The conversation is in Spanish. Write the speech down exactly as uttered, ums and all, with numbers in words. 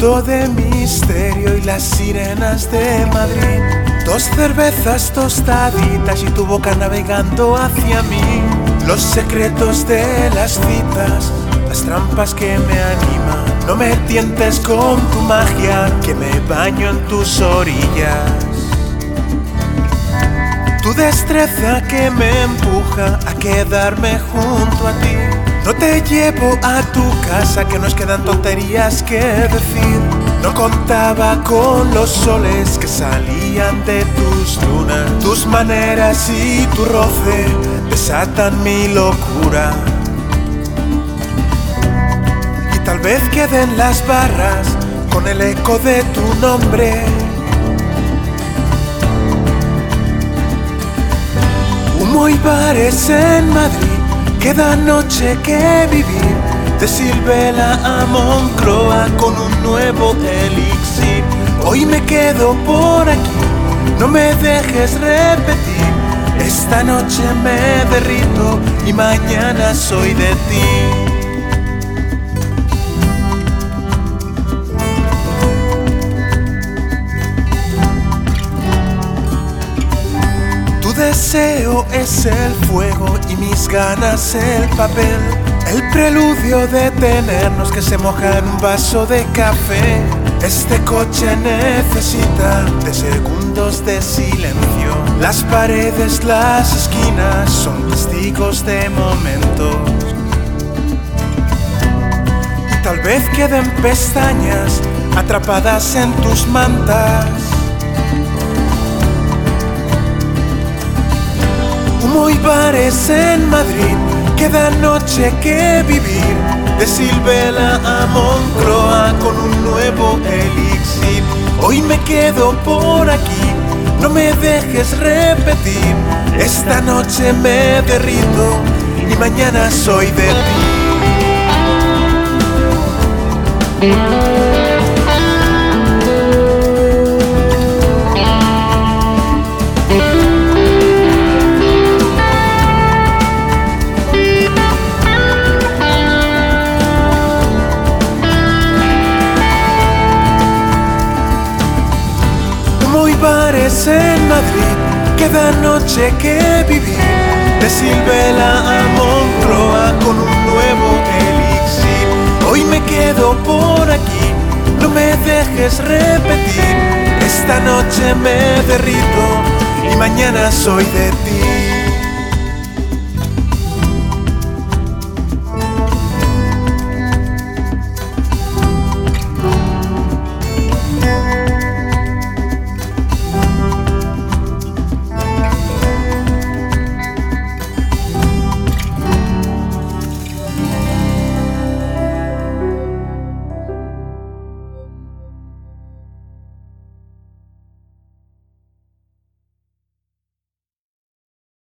punto de misterio y las sirenas de Madrid. Dos cervezas tostaditas y tu boca navegando hacia mí. Los secretos de las citas, las trampas que me animan. No me tientes con tu magia, que me baño en tus orillas. Tu destreza que me empuja a quedarme junto a ti. No te llevo a tu casa, que nos quedan tonterías que decir. No contaba con los soles que salían de tus lunas. Tus maneras y tu roce desatan mi locura. Y tal vez queden las barras con el eco de tu nombre. Humo y bares en Madrid, queda noche que vivir. De Silvela a Moncloa con un nuevo elixir. Hoy me quedo por aquí, no me dejes repetir. Esta noche me derrito y mañana soy de ti. Tu deseo es el fuego y mis ganas el papel. El preludio de tenernos que se moja en un vaso de café. Este coche necesita de segundos de silencio. Las paredes, las esquinas son testigos de momentos. Y tal vez queden pestañas atrapadas en tus mantas. Humo y bares en Madrid, queda noche que vivir. De Silvela a Moncloa con un nuevo elixir. Hoy me quedo por aquí, no me dejes repetir. Esta noche me derrito y mañana soy de ti. Bares en Madrid, queda noche que vivir. De Silvela a Moncloa con un nuevo elixir. Hoy me quedo por aquí, no me dejes repetir. Esta noche me derrito y mañana soy de ti.